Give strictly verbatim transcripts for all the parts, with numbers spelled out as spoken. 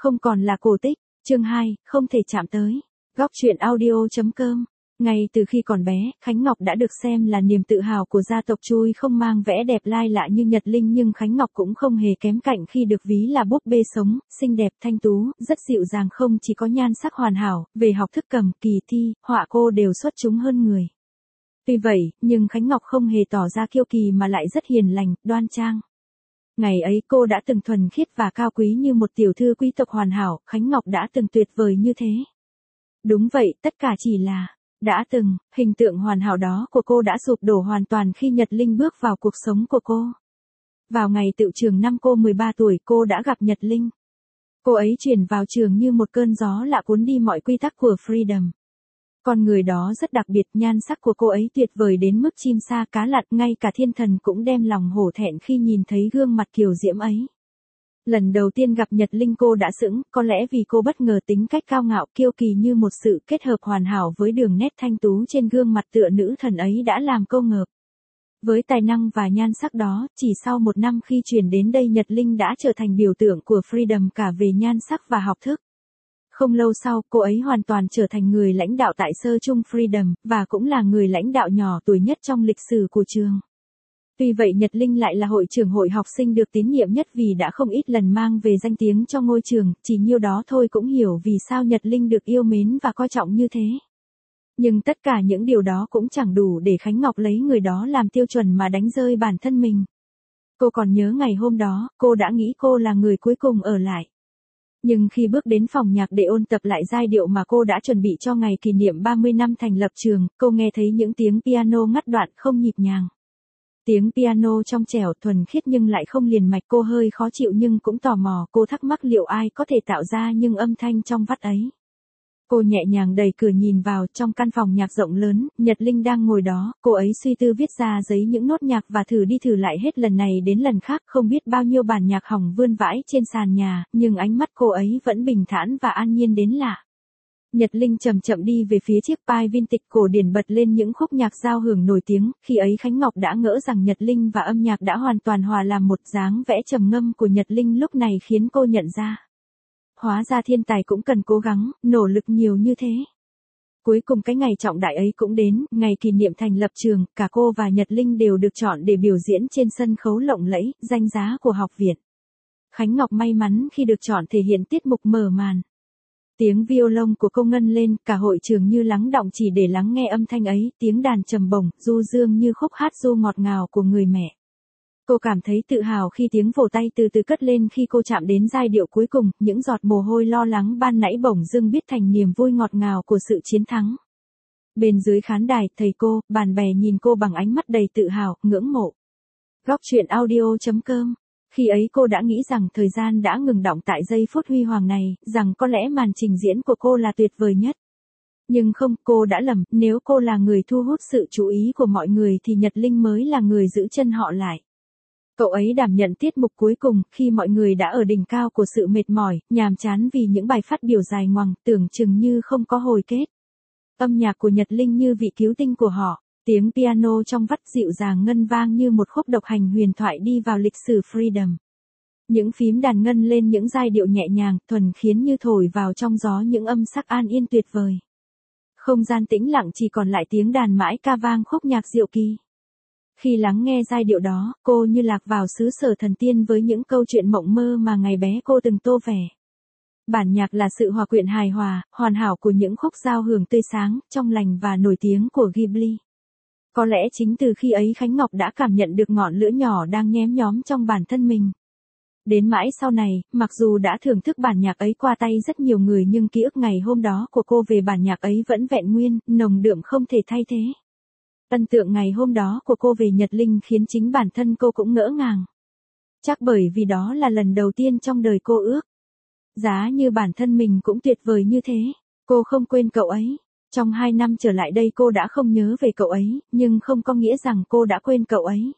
Không còn là cổ tích. Chương hai, không thể chạm tới. Góc truyện audio.com. Ngay từ khi còn bé, Khánh Ngọc đã được xem là niềm tự hào của gia tộc Chui không mang vẻ đẹp lai lạ như Nhật Linh, nhưng Khánh Ngọc cũng không hề kém cạnh khi được ví là búp bê sống, xinh đẹp thanh tú, rất dịu dàng, không chỉ có nhan sắc hoàn hảo, về học thức cầm, kỳ thi, họa cô đều xuất chúng hơn người. Tuy vậy, nhưng Khánh Ngọc không hề tỏ ra kiêu kỳ mà lại rất hiền lành, đoan trang. Ngày ấy cô đã từng thuần khiết và cao quý như một tiểu thư quý tộc hoàn hảo, Khánh Ngọc đã từng tuyệt vời như thế. Đúng vậy, tất cả chỉ là đã từng, hình tượng hoàn hảo đó của cô đã sụp đổ hoàn toàn khi Nhật Linh bước vào cuộc sống của cô. Vào ngày tựu trường năm cô mười ba tuổi, cô đã gặp Nhật Linh. Cô ấy chuyển vào trường như một cơn gió lạ cuốn đi mọi quy tắc của Freedom. Con người đó rất đặc biệt, nhan sắc của cô ấy tuyệt vời đến mức chim sa cá lặn, ngay cả thiên thần cũng đem lòng hổ thẹn khi nhìn thấy gương mặt kiều diễm ấy. Lần đầu tiên gặp Nhật Linh cô đã sững, có lẽ vì cô bất ngờ tính cách cao ngạo kiêu kỳ như một sự kết hợp hoàn hảo với đường nét thanh tú trên gương mặt tựa nữ thần ấy đã làm cô ngợp. Với tài năng và nhan sắc đó, chỉ sau một năm khi chuyển đến đây Nhật Linh đã trở thành biểu tượng của Freedom cả về nhan sắc và học thức. Không lâu sau, cô ấy hoàn toàn trở thành người lãnh đạo tại sơ chung Freedom, và cũng là người lãnh đạo nhỏ tuổi nhất trong lịch sử của trường. Tuy vậy Nhật Linh lại là hội trưởng hội học sinh được tín nhiệm nhất vì đã không ít lần mang về danh tiếng cho ngôi trường, chỉ nhiêu đó thôi cũng hiểu vì sao Nhật Linh được yêu mến và coi trọng như thế. Nhưng tất cả những điều đó cũng chẳng đủ để Khánh Ngọc lấy người đó làm tiêu chuẩn mà đánh rơi bản thân mình. Cô còn nhớ ngày hôm đó, cô đã nghĩ cô là người cuối cùng ở lại. Nhưng khi bước đến phòng nhạc để ôn tập lại giai điệu mà cô đã chuẩn bị cho ngày kỷ niệm ba mươi năm thành lập trường, cô nghe thấy những tiếng piano ngắt đoạn không nhịp nhàng. Tiếng piano trong trẻo thuần khiết nhưng lại không liền mạch, cô hơi khó chịu nhưng cũng tò mò, cô thắc mắc liệu ai có thể tạo ra những âm thanh trong vắt ấy. Cô nhẹ nhàng đẩy cửa nhìn vào, trong căn phòng nhạc rộng lớn, Nhật Linh đang ngồi đó, cô ấy suy tư viết ra giấy những nốt nhạc và thử đi thử lại hết lần này đến lần khác, không biết bao nhiêu bản nhạc hỏng vươn vãi trên sàn nhà, nhưng ánh mắt cô ấy vẫn bình thản và an nhiên đến lạ. Nhật Linh chậm chậm đi về phía chiếc pai vintage cổ điển bật lên những khúc nhạc giao hưởng nổi tiếng, khi ấy Khánh Ngọc đã ngỡ rằng Nhật Linh và âm nhạc đã hoàn toàn hòa làm một. Dáng vẽ trầm ngâm của Nhật Linh lúc này khiến cô nhận ra. Hóa ra thiên tài cũng cần cố gắng, nỗ lực nhiều như thế. Cuối cùng cái ngày trọng đại ấy cũng đến, ngày kỷ niệm thành lập trường, cả cô và Nhật Linh đều được chọn để biểu diễn trên sân khấu lộng lẫy, danh giá của học viện. Khánh Ngọc may mắn khi được chọn thể hiện tiết mục mở màn. Tiếng violon của cô ngân lên, cả hội trường như lắng đọng chỉ để lắng nghe âm thanh ấy, tiếng đàn trầm bổng, du dương như khúc hát ru ngọt ngào của người mẹ. Cô cảm thấy tự hào khi tiếng vỗ tay từ từ cất lên khi cô chạm đến giai điệu cuối cùng, những giọt mồ hôi lo lắng ban nãy bỗng dưng biết thành niềm vui ngọt ngào của sự chiến thắng. Bên dưới khán đài, thầy cô, bạn bè nhìn cô bằng ánh mắt đầy tự hào, ngưỡng mộ. Góc truyện audio.com. Khi ấy cô đã nghĩ rằng thời gian đã ngừng đọng tại giây phút huy hoàng này, rằng có lẽ màn trình diễn của cô là tuyệt vời nhất. Nhưng không, cô đã lầm, nếu cô là người thu hút sự chú ý của mọi người thì Nhật Linh mới là người giữ chân họ lại. Cậu ấy đảm nhận tiết mục cuối cùng, khi mọi người đã ở đỉnh cao của sự mệt mỏi, nhàm chán vì những bài phát biểu dài ngoằng, tưởng chừng như không có hồi kết. Âm nhạc của Nhật Linh như vị cứu tinh của họ, tiếng piano trong vắt dịu dàng ngân vang như một khúc độc hành huyền thoại đi vào lịch sử Freedom. Những phím đàn ngân lên những giai điệu nhẹ nhàng, thuần khiến như thổi vào trong gió những âm sắc an yên tuyệt vời. Không gian tĩnh lặng chỉ còn lại tiếng đàn mãi ca vang khúc nhạc diệu kỳ. Khi lắng nghe giai điệu đó, cô như lạc vào xứ sở thần tiên với những câu chuyện mộng mơ mà ngày bé cô từng tô vẽ. Bản nhạc là sự hòa quyện hài hòa, hoàn hảo của những khúc giao hưởng tươi sáng, trong lành và nổi tiếng của Ghibli. Có lẽ chính từ khi ấy Khánh Ngọc đã cảm nhận được ngọn lửa nhỏ đang nhém nhóm trong bản thân mình. Đến mãi sau này, mặc dù đã thưởng thức bản nhạc ấy qua tay rất nhiều người nhưng ký ức ngày hôm đó của cô về bản nhạc ấy vẫn vẹn nguyên, nồng đượm không thể thay thế. Ấn tượng ngày hôm đó của cô về Nhật Linh khiến chính bản thân cô cũng ngỡ ngàng. Chắc bởi vì đó là lần đầu tiên trong đời cô ước. Giá như bản thân mình cũng tuyệt vời như thế, cô không quên cậu ấy. Trong hai năm trở lại đây cô đã không nhớ về cậu ấy, nhưng không có nghĩa rằng cô đã quên cậu ấy.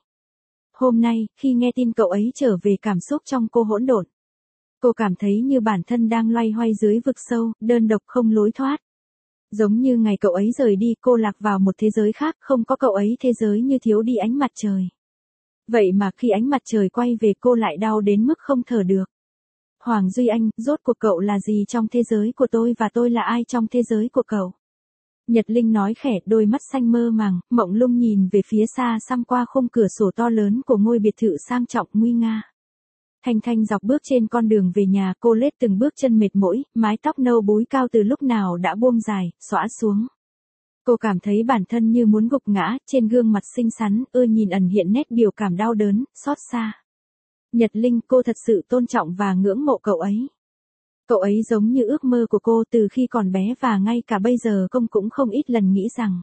Hôm nay, khi nghe tin cậu ấy trở về cảm xúc trong cô hỗn độn. Cô cảm thấy như bản thân đang loay hoay dưới vực sâu, đơn độc không lối thoát. Giống như ngày cậu ấy rời đi cô lạc vào một thế giới khác, không có cậu ấy thế giới như thiếu đi ánh mặt trời. Vậy mà khi ánh mặt trời quay về cô lại đau đến mức không thở được. Hoàng Duy Anh, rốt cuộc cậu là gì trong thế giới của tôi và tôi là ai trong thế giới của cậu? Nhật Linh nói khẽ, đôi mắt xanh mơ màng, mộng lung nhìn về phía xa xăm qua khung cửa sổ to lớn của ngôi biệt thự sang trọng nguy nga. Thanh Thanh dọc bước trên con đường về nhà, cô lết từng bước chân mệt mỏi, mái tóc nâu búi cao từ lúc nào đã buông dài, xõa xuống. Cô cảm thấy bản thân như muốn gục ngã, trên gương mặt xinh xắn, ưa nhìn ẩn hiện nét biểu cảm đau đớn, xót xa. Nhật Linh, cô thật sự tôn trọng và ngưỡng mộ cậu ấy. Cậu ấy giống như ước mơ của cô từ khi còn bé và ngay cả bây giờ công cũng không ít lần nghĩ rằng.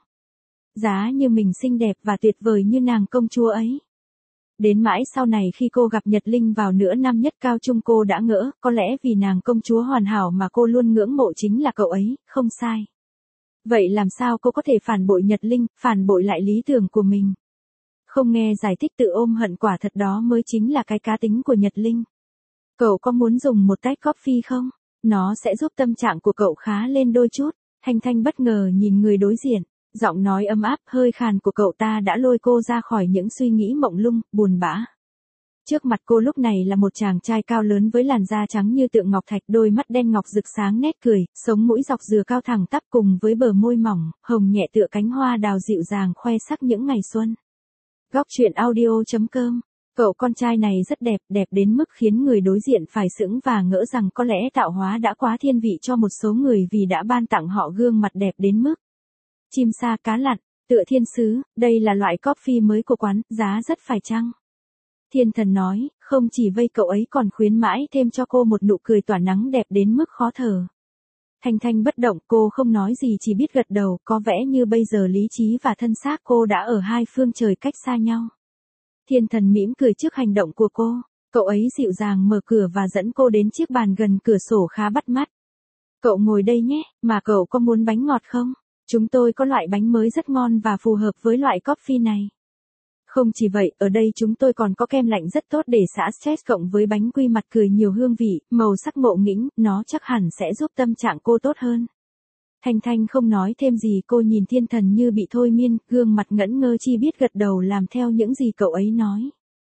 Giá như mình xinh đẹp và tuyệt vời như nàng công chúa ấy. Đến mãi sau này khi cô gặp Nhật Linh vào nửa năm nhất cao trung cô đã ngỡ, có lẽ vì nàng công chúa hoàn hảo mà cô luôn ngưỡng mộ chính là cậu ấy, không sai. Vậy làm sao cô có thể phản bội Nhật Linh, phản bội lại lý tưởng của mình? Không nghe giải thích tự ôm hận quả thật đó mới chính là cái cá tính của Nhật Linh. Cậu có muốn dùng một tách coffee không? Nó sẽ giúp tâm trạng của cậu khá lên đôi chút. Thanh Thanh bất ngờ nhìn người đối diện. Giọng nói ấm áp hơi khàn của cậu ta đã lôi cô ra khỏi những suy nghĩ mộng lung, buồn bã. Trước mặt cô lúc này là một chàng trai cao lớn với làn da trắng như tượng ngọc thạch, đôi mắt đen ngọc rực sáng nét cười, sống mũi dọc dừa cao thẳng tắp cùng với bờ môi mỏng, hồng nhẹ tựa cánh hoa đào dịu dàng khoe sắc những ngày xuân. Góc truyện audio chấm com. Cậu con trai này rất đẹp, đẹp đến mức khiến người đối diện phải sững và ngỡ rằng có lẽ tạo hóa đã quá thiên vị cho một số người vì đã ban tặng họ gương mặt đẹp đến mức chim sa cá lặn, tựa thiên sứ, đây là loại coffee mới của quán, giá rất phải chăng? Thiên Thần nói, không chỉ vây cậu ấy còn khuyến mãi thêm cho cô một nụ cười tỏa nắng đẹp đến mức khó thở. Thanh Thanh bất động, cô không nói gì chỉ biết gật đầu, có vẻ như bây giờ lý trí và thân xác cô đã ở hai phương trời cách xa nhau. Thiên Thần mỉm cười trước hành động của cô, cậu ấy dịu dàng mở cửa và dẫn cô đến chiếc bàn gần cửa sổ khá bắt mắt. Cậu ngồi đây nhé, mà cậu có muốn bánh ngọt không? Chúng tôi có loại bánh mới rất ngon và phù hợp với loại coffee này. Không chỉ vậy, ở đây chúng tôi còn có kem lạnh rất tốt để xả stress cộng với bánh quy mặt cười nhiều hương vị, màu sắc ngộ nghĩnh, nó chắc hẳn sẽ giúp tâm trạng cô tốt hơn. Thanh Thanh không nói thêm gì, cô nhìn Thiên Thần như bị thôi miên, gương mặt ngẩn ngơ chi biết gật đầu làm theo những gì cậu ấy nói.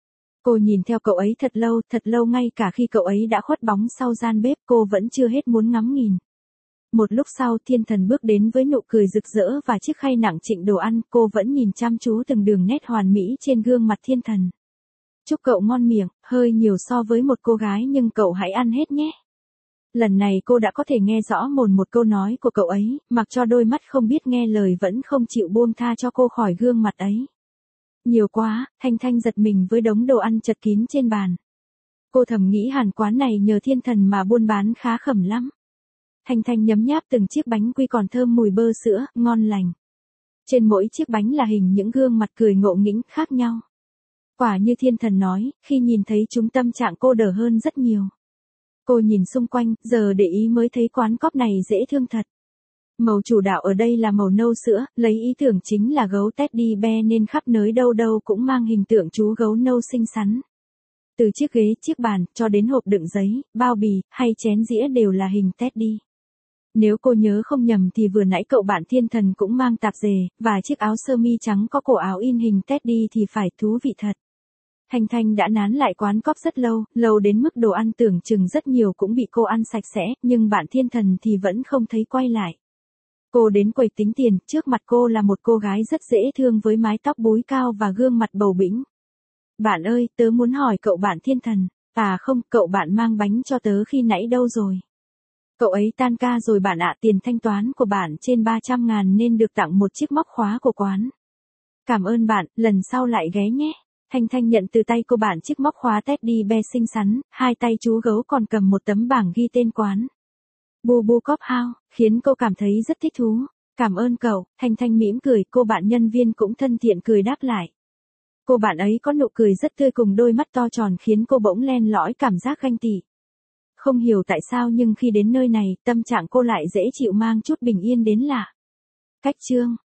Cô nhìn theo cậu ấy thật lâu, thật lâu ngay cả khi cậu ấy đã khuất bóng sau gian bếp cô vẫn chưa hết muốn ngắm nhìn. Một lúc sau Thiên Thần bước đến với nụ cười rực rỡ và chiếc khay nặng trịnh đồ ăn, cô vẫn nhìn chăm chú từng đường nét hoàn mỹ trên gương mặt Thiên Thần. Chúc cậu ngon miệng, hơi nhiều so với một cô gái nhưng cậu hãy ăn hết nhé. Lần này cô đã có thể nghe rõ mồn một câu nói của cậu ấy, mặc cho đôi mắt không biết nghe lời vẫn không chịu buông tha cho cô khỏi gương mặt ấy. Nhiều quá, Thanh Thanh giật mình với đống đồ ăn chật kín trên bàn. Cô thầm nghĩ hẳn quán này nhờ Thiên Thần mà buôn bán khá khẩm lắm. Thanh Thanh nhấm nháp từng chiếc bánh quy còn thơm mùi bơ sữa, ngon lành. Trên mỗi chiếc bánh là hình những gương mặt cười ngộ nghĩnh khác nhau. Quả như Thiên Thần nói, khi nhìn thấy chúng tâm trạng cô đỡ hơn rất nhiều. Cô nhìn xung quanh, giờ để ý mới thấy quán cóp này dễ thương thật. Màu chủ đạo ở đây là màu nâu sữa, lấy ý tưởng chính là gấu teddy bear nên khắp nơi đâu đâu cũng mang hình tượng chú gấu nâu xinh xắn. Từ chiếc ghế, chiếc bàn, cho đến hộp đựng giấy, bao bì, hay chén dĩa đều là hình teddy. Nếu cô nhớ không nhầm thì vừa nãy cậu bạn Thiên Thần cũng mang tạp dề, và chiếc áo sơ mi trắng có cổ áo in hình teddy thì phải thú vị thật. Thanh Thanh đã nán lại quán cóp rất lâu, lâu đến mức đồ ăn tưởng chừng rất nhiều cũng bị cô ăn sạch sẽ, nhưng bạn Thiên Thần thì vẫn không thấy quay lại. Cô đến quầy tính tiền, trước mặt cô là một cô gái rất dễ thương với mái tóc búi cao và gương mặt bầu bĩnh. Bạn ơi, tớ muốn hỏi cậu bạn Thiên Thần, à không, cậu bạn mang bánh cho tớ khi nãy đâu rồi? Cậu ấy tan ca rồi bạn ạ, tiền thanh toán của bạn trên ba trăm ngàn nên được tặng một chiếc móc khóa của quán. Cảm ơn bạn, lần sau lại ghé nhé. Thanh Thanh nhận từ tay cô bạn chiếc móc khóa teddy bear xinh xắn, hai tay chú gấu còn cầm một tấm bảng ghi tên quán. Bubu Coffee House, khiến cô cảm thấy rất thích thú. Cảm ơn cậu, Thanh Thanh mỉm cười, cô bạn nhân viên cũng thân thiện cười đáp lại. Cô bạn ấy có nụ cười rất tươi cùng đôi mắt to tròn khiến cô bỗng len lỏi cảm giác ganh tị. Không hiểu tại sao nhưng khi đến nơi này, tâm trạng cô lại dễ chịu mang chút bình yên đến lạ. Cách chương